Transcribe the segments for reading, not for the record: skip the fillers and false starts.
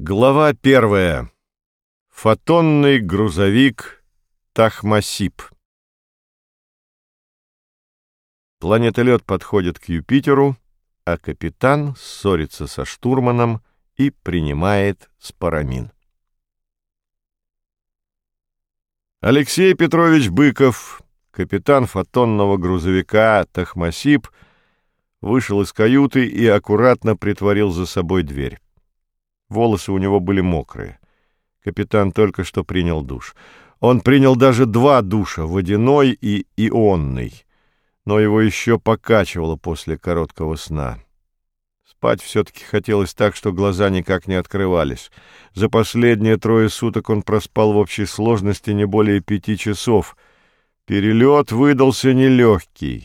Глава 1. Фотонный грузовик Тахмасип. Планетолет подходит к Юпитеру, а капитан ссорится со штурманом и принимает спорамин. Алексей Петрович Быков, капитан фотонного грузовика Тахмасип, вышел из каюты и аккуратно притворил за собой дверь. Волосы у него были мокрые. Капитан только что принял душ. Он принял даже 2 душа, водяной и ионный, но его еще покачивало после короткого сна. Спать все-таки хотелось так, что глаза никак не открывались. За последние 3 суток он проспал в общей сложности не более 5 часов. Перелет выдался нелегкий.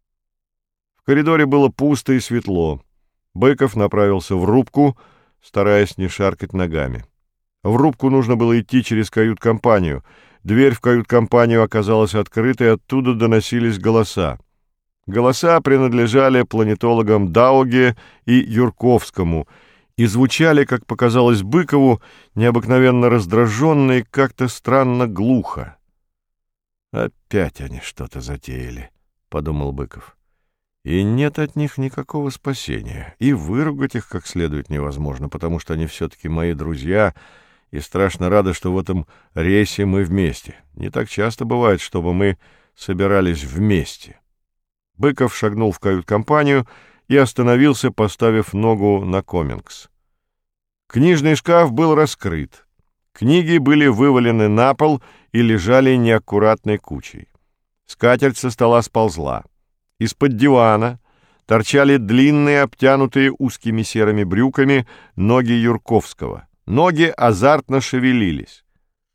В коридоре было пусто и светло. Быков направился в рубку, стараясь не шаркать ногами. В рубку нужно было идти через кают-компанию. Дверь в кают-компанию оказалась открытой, оттуда доносились голоса. Голоса принадлежали планетологам Дауге и Юрковскому и звучали, как показалось Быкову, необыкновенно раздраженно и как-то странно глухо. «Опять они что-то затеяли», — подумал Быков. «И нет от них никакого спасения, и выругать их как следует невозможно, потому что они все-таки мои друзья, и страшно рады, что в этом рейсе мы вместе. Не так часто бывает, чтобы мы собирались вместе». Быков шагнул в кают-компанию и остановился, поставив ногу на комингс. Книжный шкаф был раскрыт. Книги были вывалены на пол и лежали неаккуратной кучей. Скатерть со стола сползла. Из-под дивана торчали длинные, обтянутые узкими серыми брюками ноги Юрковского. Ноги азартно шевелились.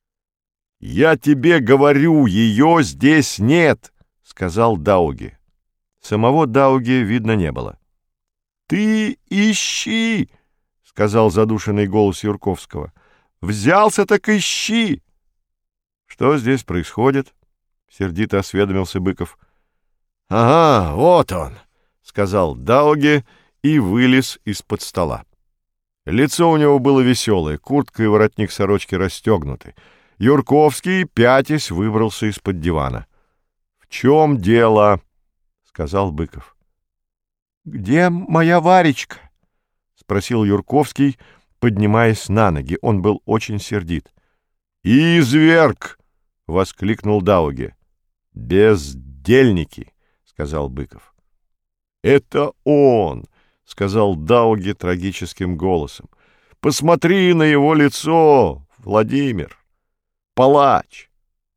«Я тебе говорю, ее здесь нет!» — сказал Дауге. Самого Дауге видно не было. «Ты ищи!» — сказал задушенный голос Юрковского. «Взялся, так ищи!» «Что здесь происходит?» — сердито осведомился Быков. «Ага, вот он», — сказал Дауге и вылез из-под стола. Лицо у него было веселое, куртка и воротник сорочки расстегнуты. Юрковский, пятясь, выбрался из-под дивана. «В чем дело?» — сказал Быков. «Где моя Варечка?» — спросил Юрковский, поднимаясь на ноги. Он был очень сердит. «Изверг!» — воскликнул Дауге. «Бездельники!» — сказал Быков. «Это он!» — сказал Дауге трагическим голосом. «Посмотри на его лицо, Владимир! Палач!»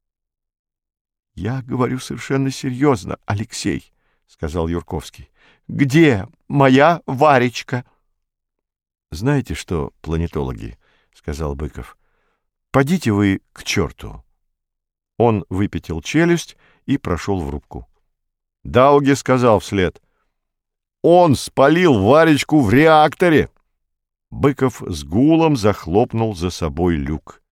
«Я говорю совершенно серьезно, Алексей», — сказал Юрковский. «Где моя Варечка?» «Знаете что, планетологи», — сказал Быков, — «подите вы к черту». Он выпятил челюсть и прошел в рубку. Дауге сказал вслед: «Он спалил Варечку в реакторе!» Быков с гулом захлопнул за собой люк.